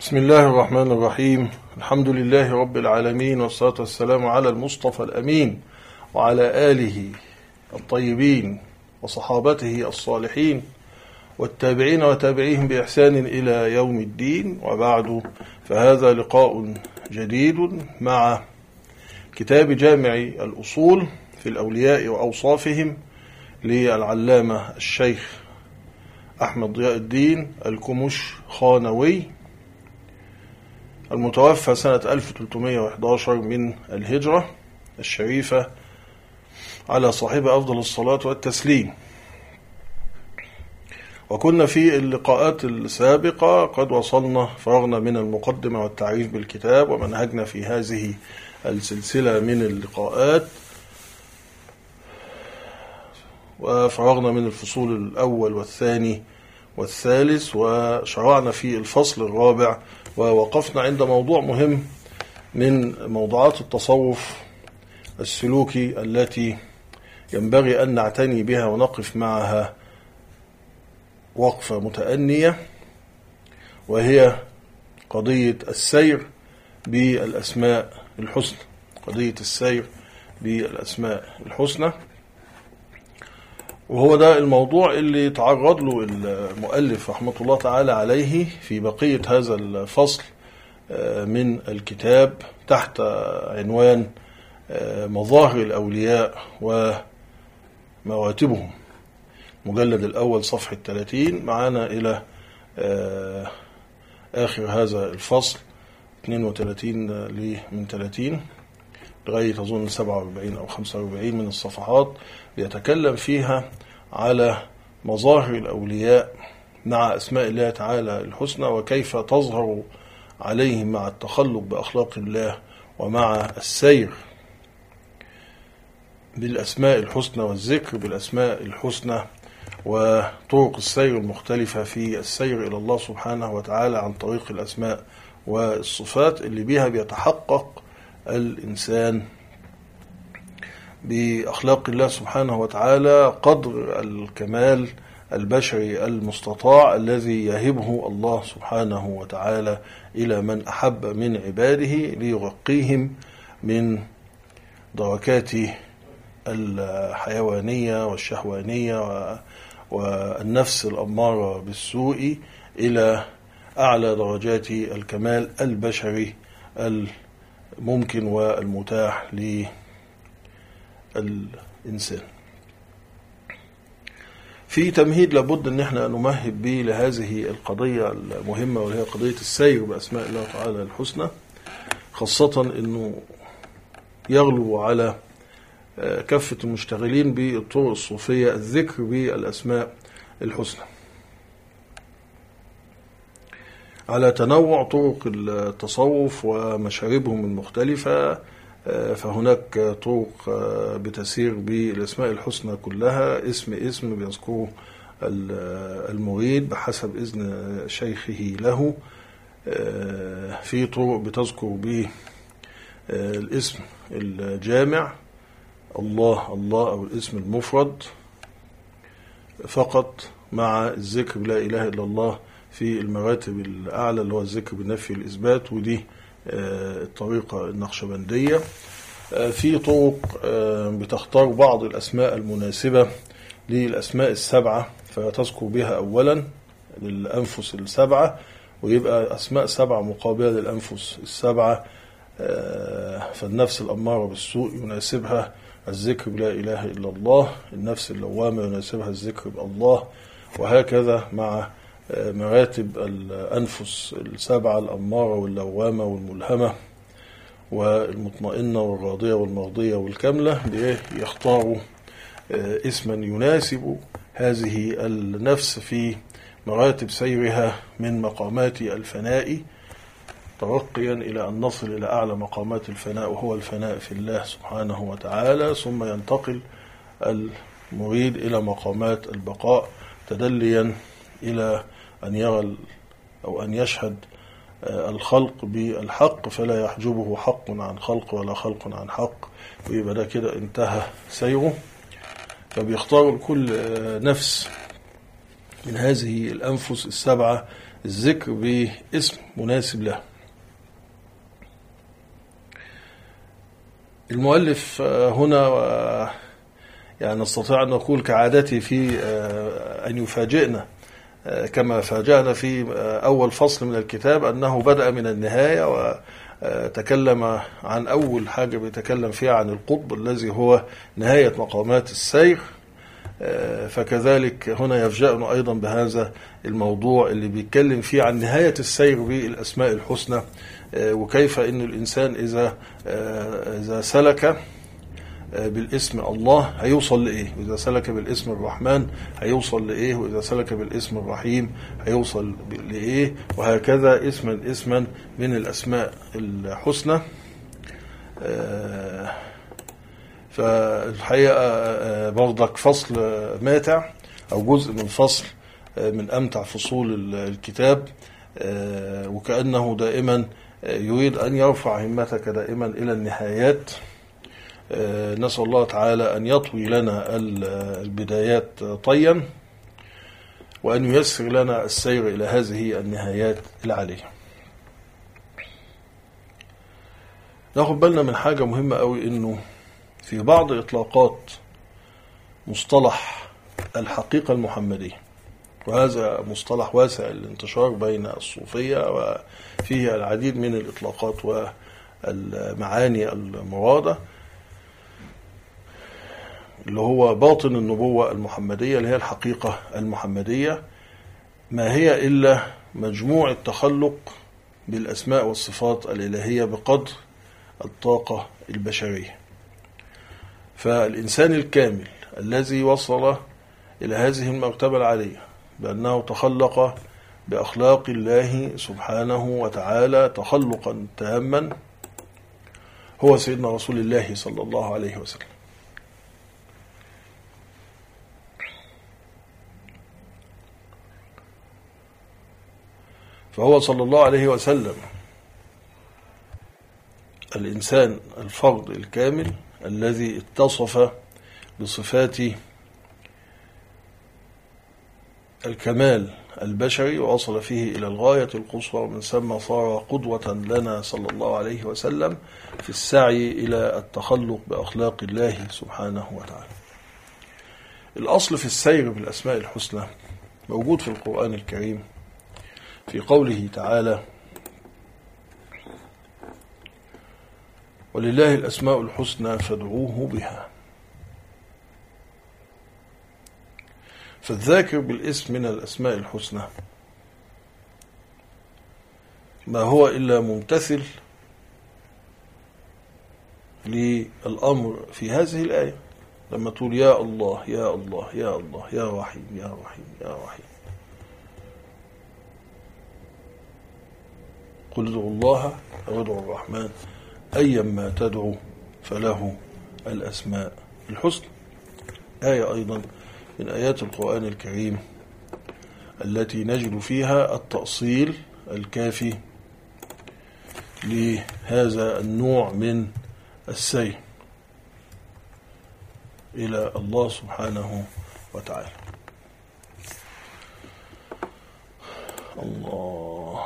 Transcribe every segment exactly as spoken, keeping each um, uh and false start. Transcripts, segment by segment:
بسم الله الرحمن الرحيم. الحمد لله رب العالمين، والصلاة والسلام على المصطفى الأمين وعلى آله الطيبين وصحابته الصالحين والتابعين وتابعيهم بإحسان إلى يوم الدين، وبعد، فهذا لقاء جديد مع كتاب جامع الأصول في الأولياء وأوصافهم للعلامة الشيخ أحمد ضياء الدين الكمش-خانوي، المتوفى سنة ألف وثلاثمائة وأحد عشر من الهجرة الشريفة، على صاحب أفضل الصلاة والتسليم. وكنا في اللقاءات السابقة قد وصلنا فرغنا من المقدمة والتعريف بالكتاب، ومنهجنا في هذه السلسلة من اللقاءات، وفرغنا من الفصول الأول والثاني والثالث، وشرعنا في الفصل الرابع، ووقفنا عند موضوع مهم من موضوعات التصوف السلوكي التي ينبغي أن نعتني بها ونقف معها وقفة متأنية، وهي قضية السير بالأسماء الحسنى قضية السير بالأسماء الحسنى وهو ده الموضوع اللي تعرض له المؤلف رحمة الله تعالى عليه في بقية هذا الفصل من الكتاب تحت عنوان مظاهر الأولياء ومراتبهم، مجلد الأول صفحة ثلاثين، معانا إلى آخر هذا الفصل اثنين وثلاثين من ثلاثين لغاية أظن سبعة وأربعين أو خمسة وأربعين من الصفحات، يتكلم فيها على مظاهر الأولياء مع أسماء الله تعالى الحسنى، وكيف تظهر عليهم مع التخلق بأخلاق الله ومع السير بالأسماء الحسنى والذكر بالأسماء الحسنى، وطرق السير المختلفة في السير إلى الله سبحانه وتعالى عن طريق الأسماء والصفات اللي بها بيتحقق الإنسان بأخلاق الله سبحانه وتعالى قدر الكمال البشري المستطاع الذي يهبه الله سبحانه وتعالى إلى من أحب من عباده، ليرقيهم من دركات الحيوانية والشهوانية والنفس الأمارة بالسوء إلى أعلى درجات الكمال البشري الممكن والمتاح للإنسان. في تمهيد لابد أن احنا نمهد به لهذه القضية المهمة، وهي قضية السير بأسماء الله تعالى الحسنى، خاصة أنه يغلو على كافة المشتغلين بالطرق الصوفية الذكر بالأسماء الحسنى على تنوع طرق التصوف ومشاربهم المختلفة. فهناك طرق بتسير بالأسماء الحسنى كلها، اسم اسم بيذكره المريد بحسب إذن شيخه له. في طرق بتذكر بالاسم الجامع الله الله أو الاسم المفرد فقط، مع الذكر لا إله إلا الله في المراتب الأعلى اللي هو الذكر بالنفي والإثبات، ودي الطريقة النقشبندية. في طرق بتختار بعض الأسماء المناسبة للأسماء السبعة فتذكر بها أولا للأنفس السبعة، ويبقى أسماء سبعة مقابلة للأنفس السبعة. فالنفس الأمارة بالسوء يناسبها الذكر بلا إله إلا الله، النفس اللوامة يناسبها الذكر بالله، وهكذا مع مراتب الأنفس السبعة الأمارة واللوامة والملهمة والمطمئنة والراضية والمرضية والكاملة، يختاروا اسما يناسب هذه النفس في مراتب سيرها من مقامات الفناء، ترقيا إلى أن نصل إلى أعلى مقامات الفناء، وهو الفناء في الله سبحانه وتعالى، ثم ينتقل المريد إلى مقامات البقاء تدليا إلى أن يرى أو أن يشهد الخلق بالحق فلا يحجبه حق عن خلق ولا خلق عن حق، ويبقى ده كده انتهى سيره. فبيختار كل نفس من هذه الأنفس السبعة الذكر باسم مناسب له. المؤلف هنا يعني نستطيع أن نقول كعادته في أن يفاجئنا كما فاجأنا في أول فصل من الكتاب أنه بدأ من النهاية وتكلم عن أول حاجة بيتكلم فيها عن القطب الذي هو نهاية مقامات السير. فكذلك هنا يفجأنا أيضا بهذا الموضوع اللي بيتكلم فيه عن نهاية السير بالأسماء الحسنى، وكيف أن الإنسان إذا إذا سلك بالاسم الله هيوصل لإيه، وإذا سلك بالاسم الرحمن هيوصل لإيه، وإذا سلك بالاسم الرحيم هيوصل لإيه، وهكذا اسما اسما من الأسماء الحسنى. فالحقيقة برضك فصل ماتع أو جزء من فصل من أمتع فصول الكتاب، وكأنه دائما يريد أن يرفع همتك دائما إلى النهايات. نسأل الله تعالى أن يطوي لنا البدايات طيا، وأن ييسر لنا السير إلى هذه النهايات العالية. ناخد بالنا من حاجة مهمة قوي، إنه في بعض إطلاقات مصطلح الحقيقة المحمدية، وهذا مصطلح واسع الانتشار بين الصوفية وفيه العديد من الإطلاقات والمعاني المرادة، اللي هو باطن النبوة المحمدية اللي هي الحقيقة المحمدية، ما هي إلا مجموع التخلق بالأسماء والصفات الإلهية بقدر الطاقة البشرية. فالإنسان الكامل الذي وصل إلى هذه المرتبة العالية بأنه تخلق بأخلاق الله سبحانه وتعالى تخلقا تاما هو سيدنا رسول الله صلى الله عليه وسلم. فهو صلى الله عليه وسلم الإنسان الفرد الكامل الذي اتصف بصفات الكمال البشري ووصل فيه إلى الغاية القصوى، ومن ثم صار قدوة لنا صلى الله عليه وسلم في السعي إلى التخلق بأخلاق الله سبحانه وتعالى. الأصل في السير بالأسماء الحسنى موجود في القرآن الكريم في قوله تعالى: ولله الأسماء الحسنى فادعوه بها. فالذاكر بالاسم من الأسماء الحسنى ما هو إلا ممتثل للأمر في هذه الآية، لما تقول يا الله يا الله يا الله يا رحيم يا رحيم يا رحيم، قل ادعوا الله أو ادعوا الرحمن أيما تدعو فله الأسماء الحسنى. آية أيضا من آيات القرآن الكريم التي نجد فيها التأصيل الكافي لهذا النوع من السير إلى الله سبحانه وتعالى. الله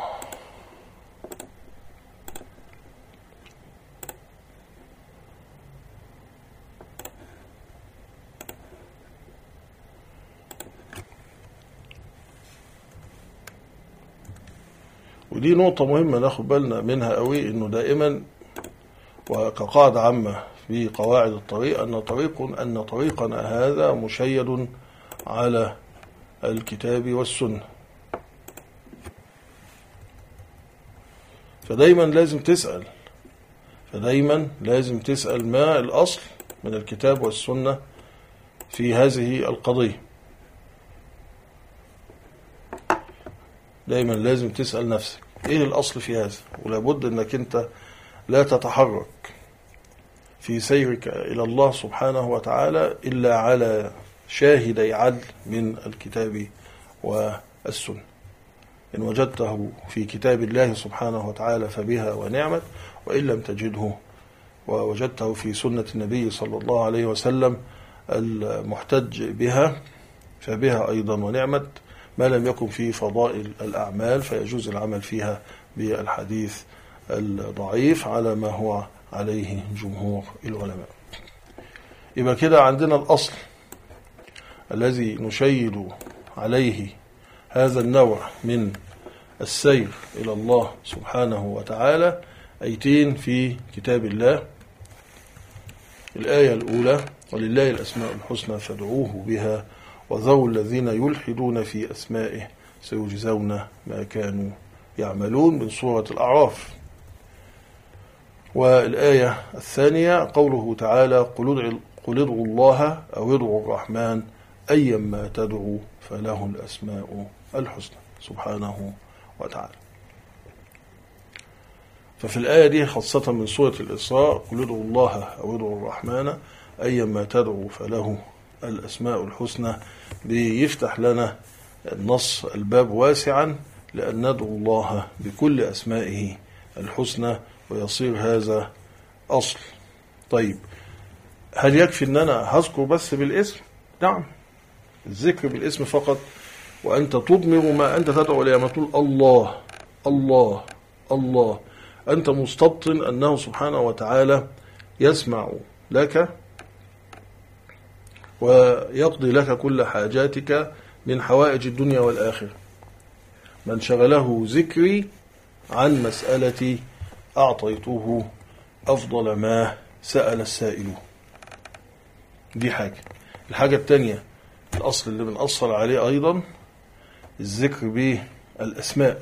ودي نقطة مهمة ناخد بالنا منها قوي، انه دائما وكقاعدة عامة في قواعد الطريق ان طريق ان طريقنا هذا مشيد على الكتاب والسنة. فدايما لازم تسأل فدايما لازم تسأل ما الأصل من الكتاب والسنة في هذه القضية. دايما لازم تسأل نفسك ايه الأصل في هذا، ولابد انك انت لا تتحرك في سيرك إلى الله سبحانه وتعالى إلا على شاهدي عدل من الكتاب والسنة. إن وجدته في كتاب الله سبحانه وتعالى فبها ونعمت، وإن لم تجده ووجدته في سنة النبي صلى الله عليه وسلم المحتج بها فبها أيضا ونعمت. ما لم يكن في فضائل الأعمال فيجوز العمل فيها بالحديث الضعيف على ما هو عليه جمهور العلماء. يبقى كده عندنا الأصل الذي نشيد عليه هذا النوع من السير إلى الله سبحانه وتعالى أيتين في كتاب الله. الآية الأولى: ولله الأسماء الحسنى فادعوه بها وذروا الذين يلحدون في أسمائه سيجزون ما كانوا يعملون، من سورة الأعراف. والآية الثانية قوله تعالى: قل ادعوا الله أو ادعوا الرحمن أيما تدعوا فله الأسماء الحسنى سبحانه وتعالى. ففي الآية دي خاصة من سورة الإسراء: قل ادعوا الله أو ادعوا الرحمن أيما تدعوا فله الأسماء الحسنى، بيفتح لنا النص الباب واسعا لأن ندعو الله بكل أسمائه الحسنى ويصير هذا أصل. طيب، هل يكفي أن أنا هذكر بس بالاسم؟ نعم، الذكر بالاسم فقط، وأنت تضمر ما أنت تدعو إليه. ما تقول الله الله الله، أنت مستبطن أنه سبحانه وتعالى يسمع لك ويقضي لك كل حاجاتك من حوائج الدنيا والآخرة. من شغله ذكري عن مسألتي أعطيته أفضل ما سأل السائل. دي حاجة. الحاجة الثانية، الأصل اللي بنأصل عليه أيضا الذكر بالأسماء.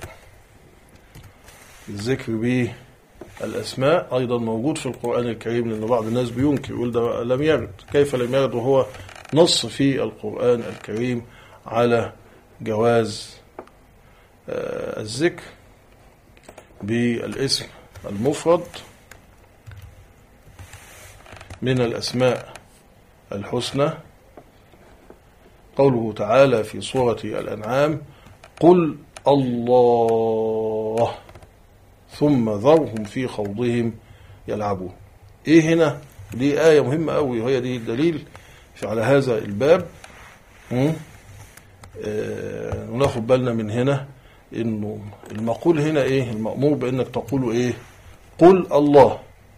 الذكر بالأسماء أيضا موجود في القرآن الكريم، لأن بعض الناس بينكر يقول ده لم يرد. كيف لم يرد وهو نص في القرآن الكريم على جواز الذكر بالاسم المفرد من الأسماء الحسنى؟ قوله تعالى في سورة الأنعام: قل الله ثم ذرهم في خوضهم يلعبون. ايه هنا؟ دي آية مهمة قوي، وهي دي الدليل على هذا الباب. آه وناخد بالنا من هنا انه المقول هنا ايه؟ المأمور بانك تقول ايه؟ قل الله.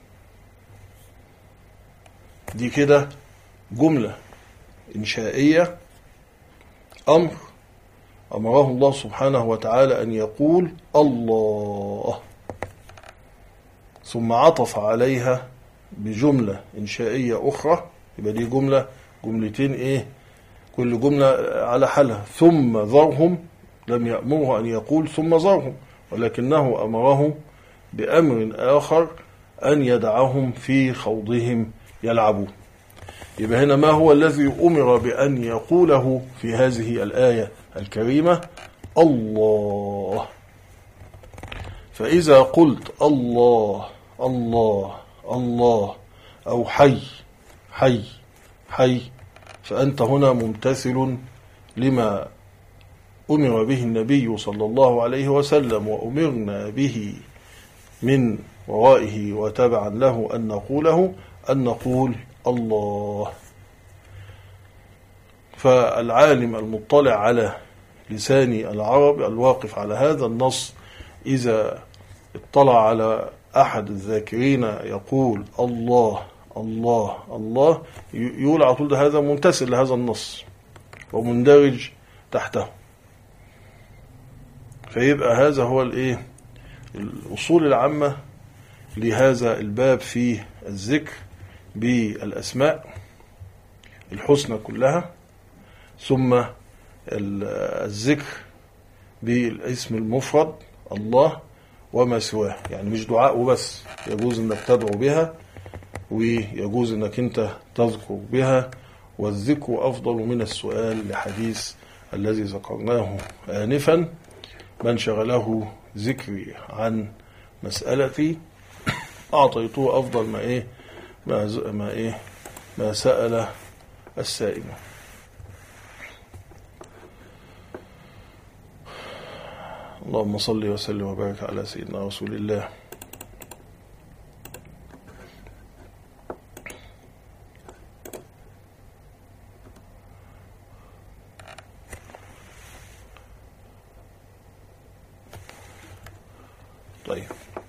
دي كده جملة إنشائية، أمر أمره الله سبحانه وتعالى أن يقول الله، ثم عطف عليها بجملة إنشائية أخرى. يبقى دي جملة جملتين إيه؟ كل جملة على حالها. ثم ذرهم، لم يأمره أن يقول ثم ذرهم، ولكنه أمره بأمر آخر أن يدعهم في خوضهم يلعبون. يبقى هنا ما هو الذي أمر بأن يقوله في هذه الآية الكريمة؟ الله. فإذا قلت الله الله الله أو حي حي حي، فأنت هنا ممتثل لما أمر به النبي صلى الله عليه وسلم وأمرنا به من ورائه وتبعا له أن نقوله، أن نقول الله. فالعالم المطلع على لسان العرب الواقف على هذا النص إذا اطلع على أحد الذاكرين يقول الله الله الله، يقول على طول ده هذا ممتثل لهذا النص ومندرج تحته. فيبقى هذا هو الايه؟ الأصول العامة لهذا الباب في الذكر بالأسماء الحسنى كلها، ثم الذكر بالاسم المفرد الله وما سواه. يعني مش دعاء وبس، يجوز انك تدعو بها ويجوز انك انت تذكر بها، والذكر أفضل من السؤال لحديث الذي ذكرناه آنفا: من شغله ذكري عن مسألتي أعطيته أفضل ما إيه ما, ما إيه ما سأل السائل. اللهم صل وسلم وبارك على سيدنا رسول الله. طيب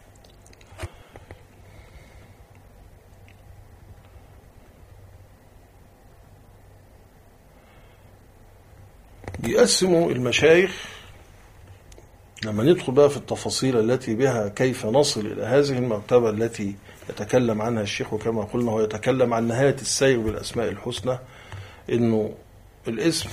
بيقسموا المشايخ لما ندخل بقى في التفاصيل التي بها كيف نصل إلى هذه المرتبة التي يتكلم عنها الشيخ، وكما قلنا هو يتكلم عن نهاية السير بالأسماء الحسنى، إنه الاسم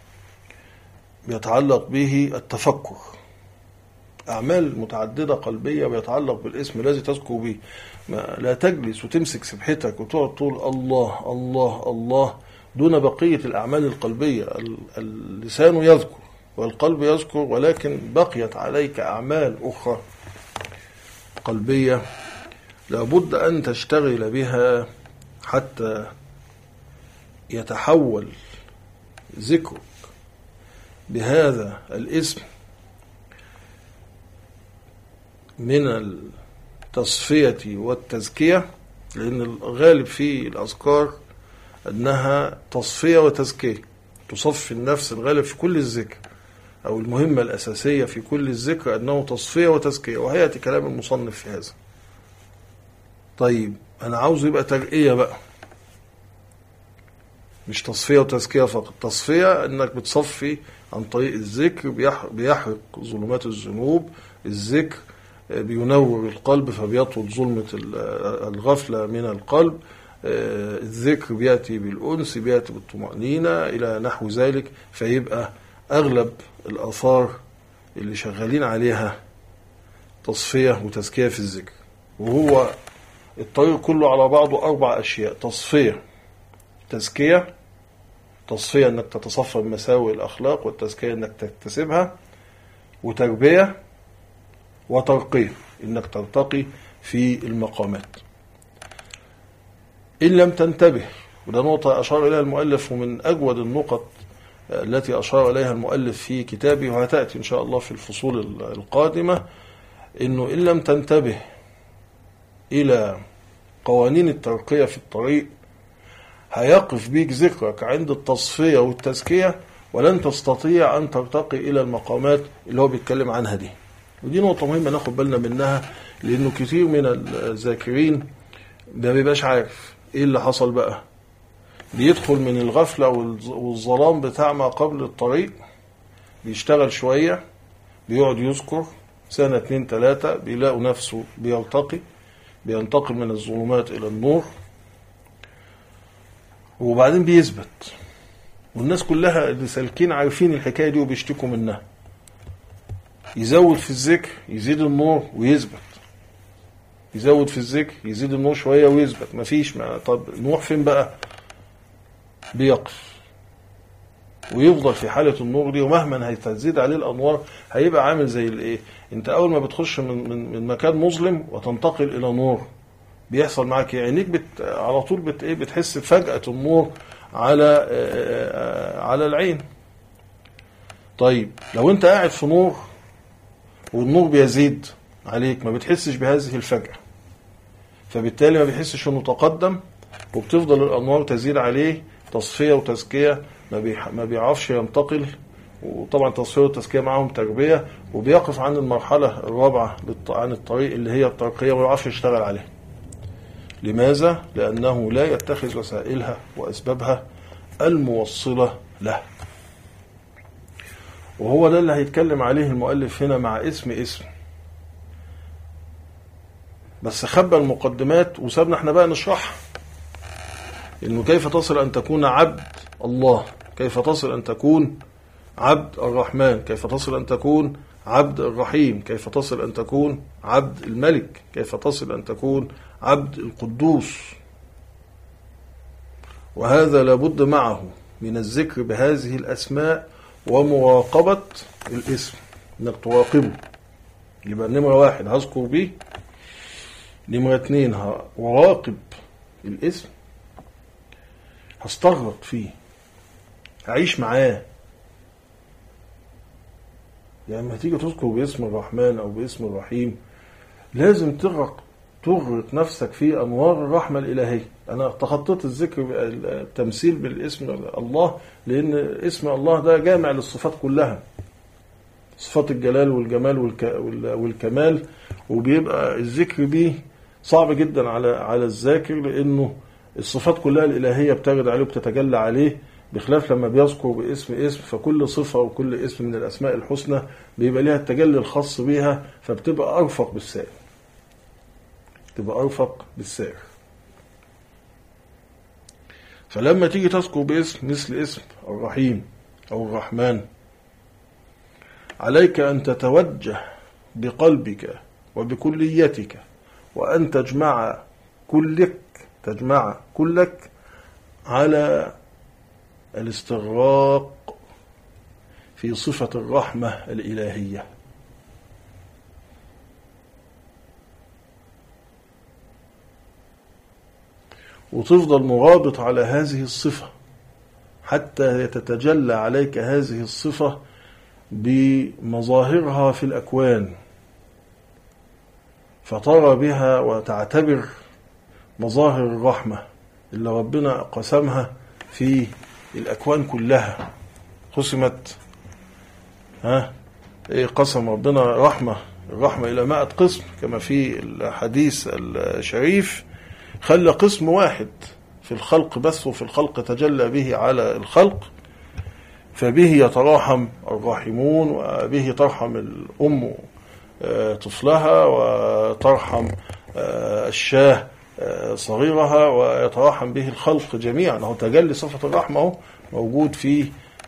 بيتعلق به التفكر، أعمال متعددة قلبية بيتعلق بالاسم الذي تذكر به. لا تجلس وتمسك سبحتك وتقعد تقول الله الله الله دون بقية الأعمال القلبية. اللسان يذكر والقلب يذكر، ولكن بقيت عليك أعمال أخرى قلبية لابد أن تشتغل بها حتى يتحول ذكرك بهذا الاسم من التصفية والتزكية، لأن الغالب في الأذكار أنها تصفية وتزكية، تصفي النفس. الغالب في كل الذكر أو المهمة الأساسية في كل الذكر أنه تصفية وتزكية، وهيأتي كلام المصنف في هذا. طيب أنا عاوز يبقى ترقية بقى، مش تصفية وتزكية فقط. تصفية أنك بتصفي عن طريق الذكر، بيحرق ظلمات الذنوب، الذكر بينور القلب فبيطرد ظلمة الغفلة من القلب، الذكر بيأتي بالأنس، بيأتي بالطمأنينة إلى نحو ذلك. فيبقى أغلب الآثار اللي شغالين عليها تصفية وتزكية في الذكر، وهو الطريق كله على بعضه أربع أشياء: تصفية، تزكية، تصفية أنك تتصفى من مساوئ الأخلاق، والتزكية أنك تكتسبها، وتربية، وترقية أنك ترتقي في المقامات. إن لم تنتبه، وده نقطة أشار إليها المؤلف ومن أجود النقط التي أشار إليها المؤلف في كتابه، وهتأتي إن شاء الله في الفصول القادمة، إنه إن لم تنتبه إلى قوانين الترقية في الطريق هيقف بيك ذكرك عند التصفية والتزكية، ولن تستطيع أن ترتقي إلى المقامات اللي هو بيتكلم عنها دي. ودي نقطة مهمة ناخد بالنا منها، لأنه كتير من الذاكرين ما بيبقاش عارف إيه اللي حصل بقى. بيدخل من الغفلة والظلام بتاع ما قبل الطريق، بيشتغل شوية، بيقعد يذكر سنة اتنين تلاتة، بيلاقوا نفسه بيرتقي، بينتقل من الظلمات إلى النور، وبعدين بيثبت. والناس كلها اللي سالكين عارفين الحكاية دي وبيشتكوا منها. يزود في الذكر يزيد النور ويثبت، يزود في الذكر يزيد النور شوية ويثبت، مفيش. ما طب نوح فين بقى؟ بيقف ويفضل في حالة النور دي، ومهما هيتزيد عليه الأنوار هيبقى عامل زي الايه، انت اول ما بتخش من, من, من مكان مظلم وتنتقل الى نور، بيحصل معك عينيك بت على طول بت ايه بتحس بفجأة النور على على العين. طيب لو انت قاعد في نور والنور بيزيد عليك ما بتحسش بهذه الفجأة، فبالتالي ما بيحسش انه تقدم، وبتفضل الأنوار تزيد عليه تصفية وتزكية، ما بيعرفش ينتقل. وطبعا تصفية والتزكية معهم تربية، وبيقف عن المرحلة الرابعة عن الطريق اللي هي الترقية وما يعرفش يشتغل عليها. لماذا؟ لأنه لا يتخذ وسائلها وأسبابها الموصلة له. وهو ده اللي هيتكلم عليه المؤلف هنا مع اسم اسم، بس خبى المقدمات وسابنا احنا بقى نشرح إنه كيف تصل أن تكون عبد الله، كيف تصل أن تكون عبد الرحمن، كيف تصل أن تكون عبد الرحيم، كيف تصل أن تكون عبد الملك، كيف تصل أن تكون عبد القدوس. وهذا لابد معه من الذكر بهذه الأسماء ومراقبة الاسم، إنك تراقبه. يبقى نمرة واحد هذكر به، نمرة اتنين هراقب الاسم، هستغرق فيه، هعيش معاه. يعني لما تيجي تذكر باسم الرحمن أو باسم الرحيم لازم تغرق تغرق نفسك في أنوار الرحمة الإلهية. أنا تخطيت الذكر التمثيل بالاسم الله، لأن اسم الله ده جامع للصفات كلها، صفات الجلال والجمال والكمال، وبيبقى الذكر بيه صعب جدا على على الذاكر، لأنه الصفات كلها الإلهية بتجد عليه وبتتجلى عليه، بخلاف لما بيذكر باسم اسم، فكل صفة وكل اسم من الأسماء الحسنى بيبقى ليها التجلي الخاص بيها، فبتبقى أرفق بالسائر، تبقى أرفق بالسائر. فلما تيجي تذكر باسم مثل اسم الرحيم أو الرحمن، عليك أن تتوجه بقلبك وبكليتك، وأن تجمع كلك تجمع كلك على الاستغراق في صفة الرحمة الإلهية. وتفضل مرابط على هذه الصفة حتى تتجلى عليك هذه الصفة بمظاهرها في الأكوان، فترى بها وتعتبر مظاهر الرحمة اللي ربنا قسمها في الأكوان كلها. قسمت ها إيه؟ قسم ربنا رحمة الرحمة إلى مائة قسم كما في الحديث الشريف، خلى قسم واحد في الخلق بس، وفي الخلق تجلى به على الخلق، فبه يتراحم الراحمون، وبه ترحم الأم طفلها، وترحم الشاه صغيرها، ويتراحم به الخلق جميعا. هو تجلي صفة الرحمة هو موجود في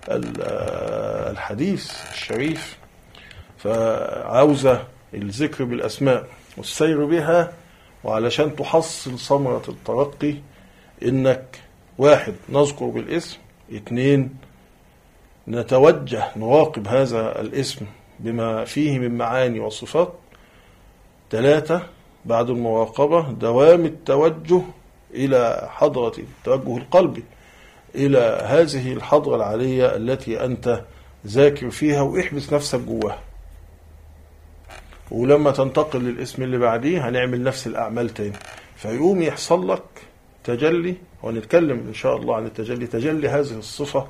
الحديث الشريف. فعاوزة الذكر بالأسماء والسير بها، وعلشان تحصل ثمرة الترقي إنك واحد نذكر بالاسم، اثنين نتوجه نراقب هذا الاسم بما فيه من معاني وصفات، ثلاثة بعد المراقبة دوام التوجه إلى حضرة التوجه القلبي إلى هذه الحضرة العالية التي أنت ذاكر فيها، واحبس نفسك جواها. ولما تنتقل للاسم اللي بعديه هنعمل نفس الأعمال تاني، فيقوم يحصل لك تجلي. ونتكلم إن شاء الله عن التجلي، تجلي هذه الصفة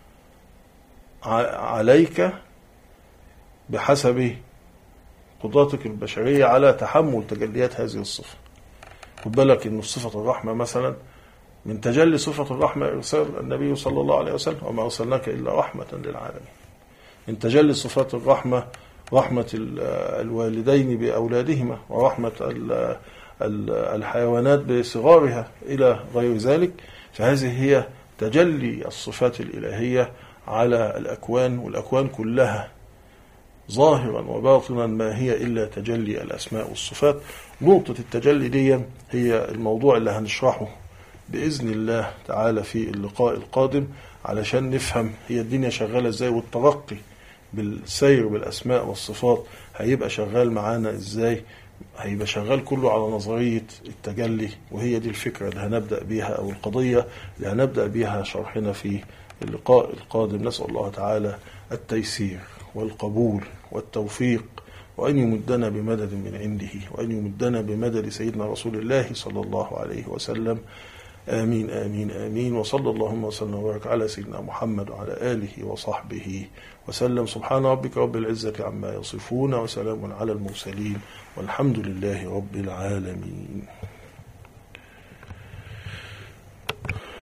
عليك بحسب قدرتك البشرية على تحمل تجليات هذه الصفة. خد بالك إن صفة الرحمة مثلا من تجلي صفة الرحمة إرسال النبي صلى الله عليه وسلم، وما أرسلناك إلا رحمة للعالمين. من تجلي صفات الرحمة رحمة الوالدين بأولادهما، ورحمة الحيوانات بصغارها إلى غير ذلك. فهذه هي تجلي الصفات الإلهية على الأكوان، والأكوان كلها ظاهرا وباطنا ما هي إلا تجلي الأسماء والصفات. نقطة التجلي دي هي الموضوع اللي هنشرحه بإذن الله تعالى في اللقاء القادم، علشان نفهم هي الدنيا شغالة ازاي، والترقي بالسير بالأسماء والصفات هيبقى شغال معانا ازاي. هيبقى شغال كله على نظرية التجلي، وهي دي الفكرة اللي هنبدأ بيها أو القضية اللي هنبدأ بيها شرحنا في اللقاء القادم. نسأل الله تعالى التيسير والقبول والتوفيق، وأن يمدنا بمدد من عنده، وأن يمدنا بمدد سيدنا رسول الله صلى الله عليه وسلم. آمين آمين آمين. وصلى اللهم وسلم وبارك على سيدنا محمد وعلى آله وصحبه وسلم. سبحان ربك رب العزة عما يصفون، وسلام على المرسلين، والحمد لله رب العالمين.